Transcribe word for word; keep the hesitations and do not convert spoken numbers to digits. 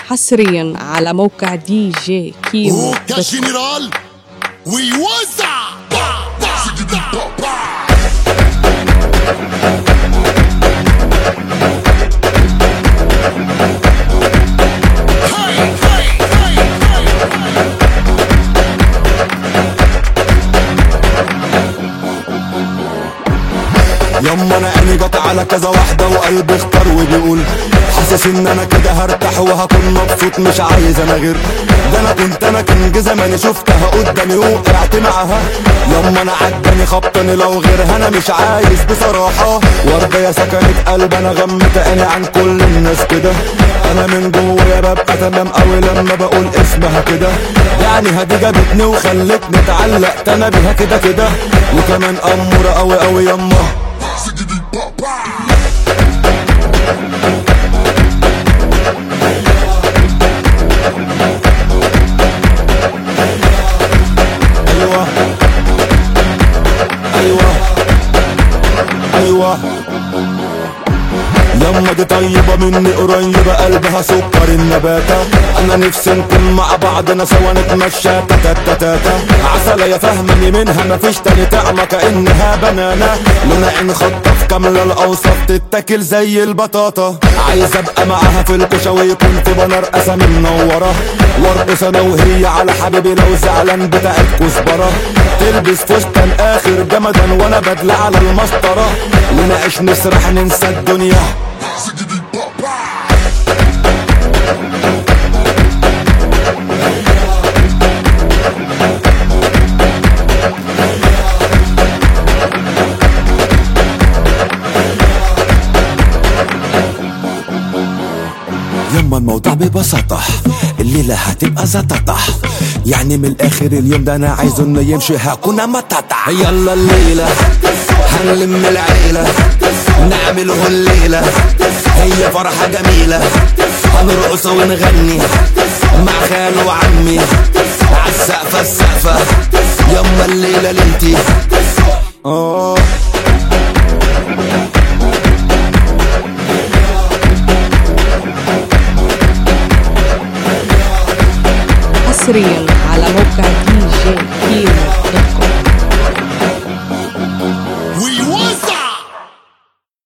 حصريا على موقع دي جي كيمو. كجنرال ويوزع يما انا عيني جت على كذا واحدة وقلبي اختار وبيقول حاسس ان انا كده هرتاح وهكون مبسوط مش عايز انا غير ده. انا كنت انا كنج زماني شفتها قدامي وقعت معاها. يما انا عجباني خبطني لو غيرها انا مش عايز بصراحة. وردة يا سكنت قلب انا غمت عيني عن كل الناس كده. انا من جوايا ببقى تمام اوي لما بقول اسمها كده. يعني هدي جابتني وخلتني اتعلقت انا بيها كده كده. وكمان امورة اوي اوي يما. ايوه ايوه ايوه يما دي طيبة مني قريبة قلبها سكر النباتة. انا نفسي نكون مع بعضنا سوا نتمشى تاتا تاتا. عسلة يا فهمني منها مفيش تاني طعمة كأنها بنانة. لون عين خطف كاملة الاوصاف تتاكل زي البطاطا. عايز ابقى معاها في الكوشة ويكون في بنر اسامي منورة. وارقص انا وهي على حبيبي لو زعلان بتاعت كزبرة. تلبس فستان اخر جمدان وانا بدلة على المسطرة. ونعيش نسرح ننسى الدنيا. يما الموضوع ببساطة الليلة هتبقى زتطة. يعني من الاخر اليوم ده انا عايزه انه يمشي هكون متطع. يلا الليلة هنلم العيلة نعمله الليلة هي فرحة جميلة. هنرقص ونغني مع خالو وعمي عالسقفة السقفة. يما الليلة ليلتي اه حصريا على موقع